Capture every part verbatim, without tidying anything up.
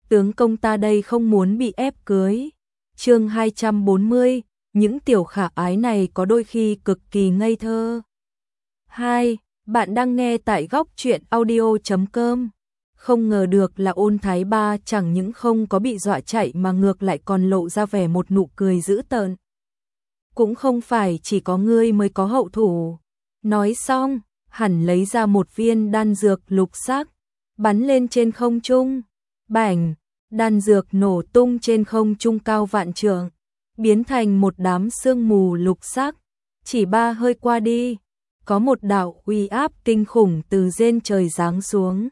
tướng công ta đây không muốn bị ép cưới. Chương hai trăm bốn mươi, những tiểu khả ái này có đôi khi cực kỳ ngây thơ. hai. Bạn đang nghe tại góc truyện audio chấm com. Không ngờ được là Ôn Thái Ba chẳng những không có bị dọa chạy mà ngược lại còn lộ ra vẻ một nụ cười dữ tợn. Cũng không phải chỉ có ngươi mới có hậu thủ. Nói xong, hẳn lấy ra một viên đan dược lục sắc, bắn lên trên không trung. Bảnh, đan dược nổ tung trên không trung cao vạn trượng, biến thành một đám sương mù lục sắc. Chỉ ba hơi qua đi, có một đạo uy áp kinh khủng từ trên trời giáng xuống.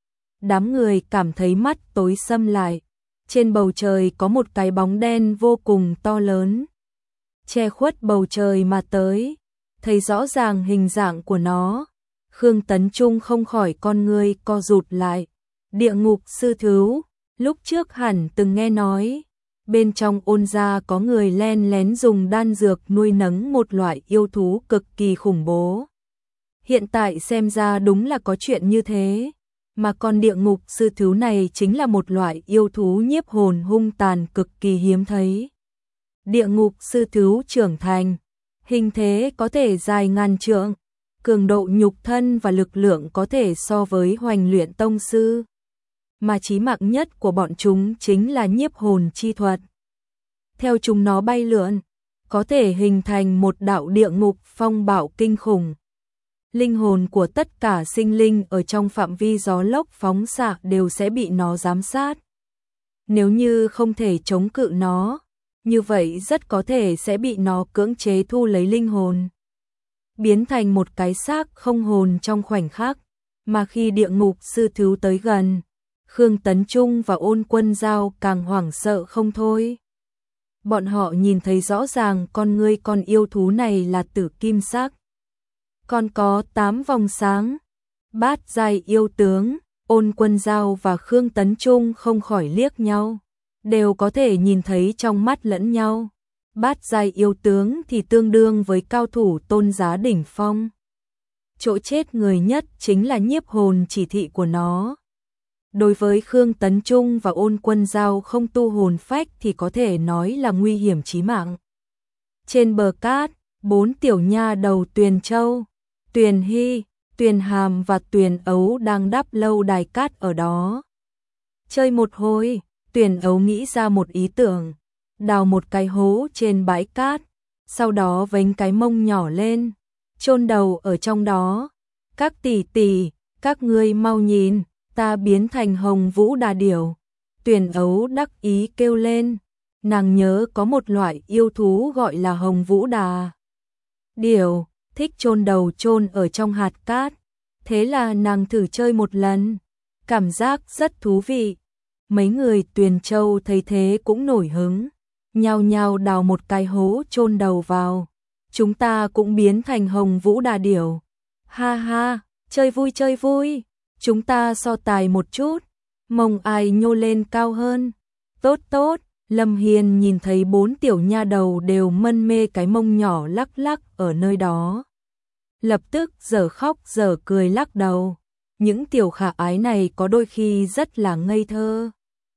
Đám người cảm thấy mắt tối sầm lại. Trên bầu trời có một cái bóng đen vô cùng to lớn, che khuất bầu trời mà tới. Thấy rõ ràng hình dạng của nó, Khương Tấn Trung không khỏi con ngươi co rụt lại. Địa ngục sư thú, lúc trước hẳn từng nghe nói, bên trong Ôn gia có người len lén dùng đan dược nuôi nấng một loại yêu thú cực kỳ khủng bố. Hiện tại xem ra đúng là có chuyện như thế, mà con địa ngục sư thú này chính là một loại yêu thú nhiếp hồn hung tàn cực kỳ hiếm thấy. Địa ngục sư thú trưởng thành, hình thế có thể dài ngàn trượng, cường độ nhục thân và lực lượng có thể so với Hoành Luyện tông sư. Mà chí mạng nhất của bọn chúng chính là nhiếp hồn chi thuật. Theo chúng nó bay lượn, có thể hình thành một đạo địa ngục phong bạo kinh khủng. Linh hồn của tất cả sinh linh ở trong phạm vi gió lốc phóng xạ đều sẽ bị nó giám sát. Nếu như không thể chống cự nó, như vậy rất có thể sẽ bị nó cưỡng chế thu lấy linh hồn, biến thành một cái xác không hồn trong khoảnh khắc. Mà khi địa ngục sư thú tới gần, Khương Tấn Trung và Ôn Quân Giao càng hoảng sợ không thôi. Bọn họ nhìn thấy rõ ràng con ngươi con yêu thú này là tử kim sắc, còn có tám vòng sáng. Bát giai yêu tướng, Ôn Quân Giao và Khương Tấn Trung không khỏi liếc nhau, đều có thể nhìn thấy trong mắt lẫn nhau. Bát giai yêu tướng thì tương đương với cao thủ tôn giá đỉnh phong. Chỗ chết người nhất chính là nhiếp hồn chỉ thị của nó. Đối với Khương Tấn Trung và Ôn Quân Giao không tu hồn phách thì có thể nói là nguy hiểm chí mạng. Trên bờ cát, bốn tiểu nha đầu Tuyền Châu, Tuyền Hy, Tuyền Hàm và Tuyền Ấu đang đắp lâu đài cát ở đó. Chơi một hồi, Tuyền Ấu nghĩ ra một ý tưởng, đào một cái hố trên bãi cát, sau đó vênh cái mông nhỏ lên, chôn đầu ở trong đó. Các tỷ tỷ, các ngươi mau nhìn, ta biến thành Hồng Vũ Đà Điểu. Tuyền Ấu đắc ý kêu lên, nàng nhớ có một loại yêu thú gọi là Hồng Vũ Đà Điểu, thích chôn đầu chôn ở trong hạt cát. Thế là nàng thử chơi một lần, cảm giác rất thú vị. Mấy người Tuyền Châu thấy thế cũng nổi hứng, nhao nhao đào một cái hố chôn đầu vào. Chúng ta cũng biến thành Hồng Vũ Đà Điểu. Ha ha, chơi vui chơi vui. Chúng ta so tài một chút, mông ai nhô lên cao hơn. Tốt tốt, Lâm Hiên nhìn thấy bốn tiểu nha đầu đều mân mê cái mông nhỏ lắc lắc ở nơi đó, lập tức dở khóc dở cười lắc đầu. Những tiểu khả ái này có đôi khi rất là ngây thơ.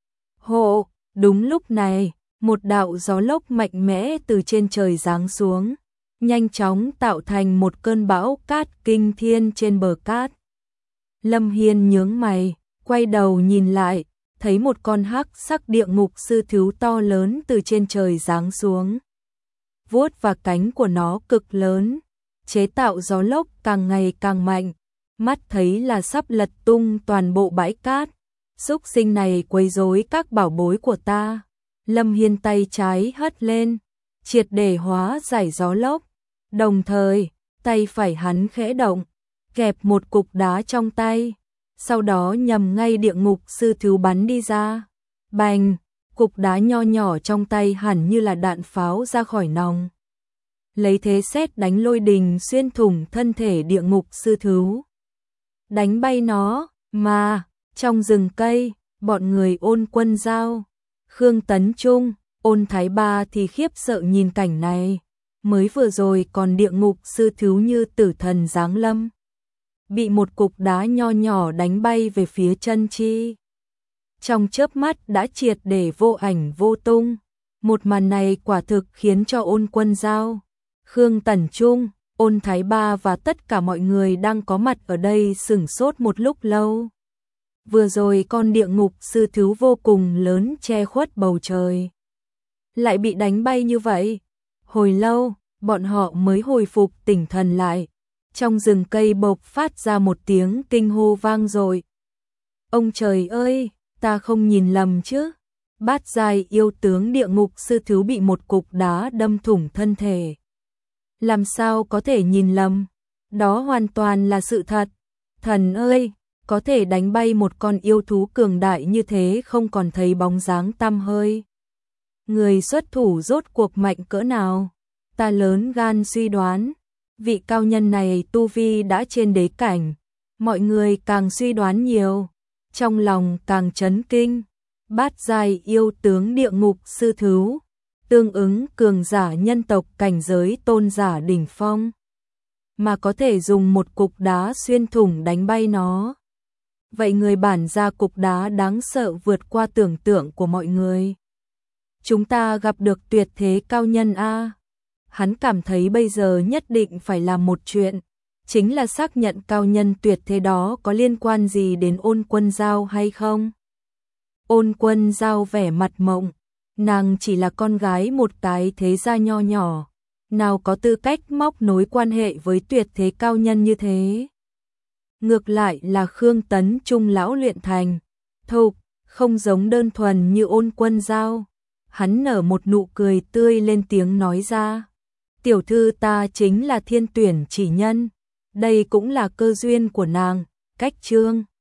Hộ, đúng lúc này, một đạo gió lốc mạnh mẽ từ trên trời giáng xuống, nhanh chóng tạo thành một cơn bão cát kinh thiên trên bờ cát. Lâm Hiên nhướng mày, quay đầu nhìn lại, thấy một con hắc sắc địa ngục sư thú to lớn từ trên trời giáng xuống. Vuốt và cánh của nó cực lớn, chế tạo gió lốc càng ngày càng mạnh, mắt thấy là sắp lật tung toàn bộ bãi cát. Súc sinh này quấy rối các bảo bối của ta. Lâm Hiên tay trái hất lên, triệt để hóa giải gió lốc, đồng thời tay phải hắn khẽ động, kẹp một cục đá trong tay, sau đó nhằm ngay địa ngục sư thú bắn đi ra. Bành, cục đá nho nhỏ trong tay hẳn như là đạn pháo ra khỏi nòng, lấy thế sét đánh lôi đình xuyên thủng thân thể địa ngục sư thú, đánh bay nó. Mà trong rừng cây, bọn người Ôn Quân Giao, Khương Tấn Trung, Ôn Thái Ba thì khiếp sợ nhìn cảnh này. Mới vừa rồi còn địa ngục sư thú như tử thần giáng lâm, bị một cục đá nho nhỏ đánh bay về phía chân chi. trong chớp mắt đã triệt để vô ảnh vô tung. Một màn này quả thực khiến cho Ôn Quân Giao, Khương Tẩn Trung, Ôn Thái Ba và tất cả mọi người đang có mặt ở đây sửng sốt một lúc lâu. Vừa rồi con địa ngục sư thứ vô cùng lớn che khuất bầu trời, lại bị đánh bay như vậy. Hồi lâu, bọn họ mới hồi phục tỉnh thần lại. Trong rừng cây bộc phát ra một tiếng kinh hô vang dội. Ông trời ơi, ta không nhìn lầm chứ? Bát giai yêu tướng địa ngục sư thứ bị một cục đá đâm thủng thân thể. Làm sao có thể nhìn lầm? Đó hoàn toàn là sự thật. Thần ơi, có thể đánh bay một con yêu thú cường đại như thế không còn thấy bóng dáng tăm hơi. Người xuất thủ rốt cuộc mạnh cỡ nào? Ta lớn gan suy đoán, vị cao nhân này tu vi đã trên đế cảnh. Mọi người càng suy đoán nhiều, trong lòng càng chấn kinh. Bát giai yêu tướng địa ngục sư thứ, tương ứng cường giả nhân tộc cảnh giới tôn giả đỉnh phong, mà có thể dùng một cục đá xuyên thủng đánh bay nó. Vậy người bản ra cục đá đáng sợ vượt qua tưởng tượng của mọi người. Chúng ta gặp được tuyệt thế cao nhân a. Hắn cảm thấy bây giờ nhất định phải làm một chuyện, chính là xác nhận cao nhân tuyệt thế đó có liên quan gì đến Ôn Quân Giao hay không. Ôn Quân Giao vẻ mặt mộng, nàng chỉ là con gái một cái thế gia nho nhỏ, nào có tư cách móc nối quan hệ với tuyệt thế cao nhân như thế. Ngược lại là Khương Tấn Trung lão luyện thành, thục, không giống đơn thuần như Ôn Quân Giao. Hắn nở một nụ cười tươi lên tiếng nói ra. Tiểu thư ta chính là thiên tuyển chỉ nhân, đây cũng là cơ duyên của nàng. Cách chương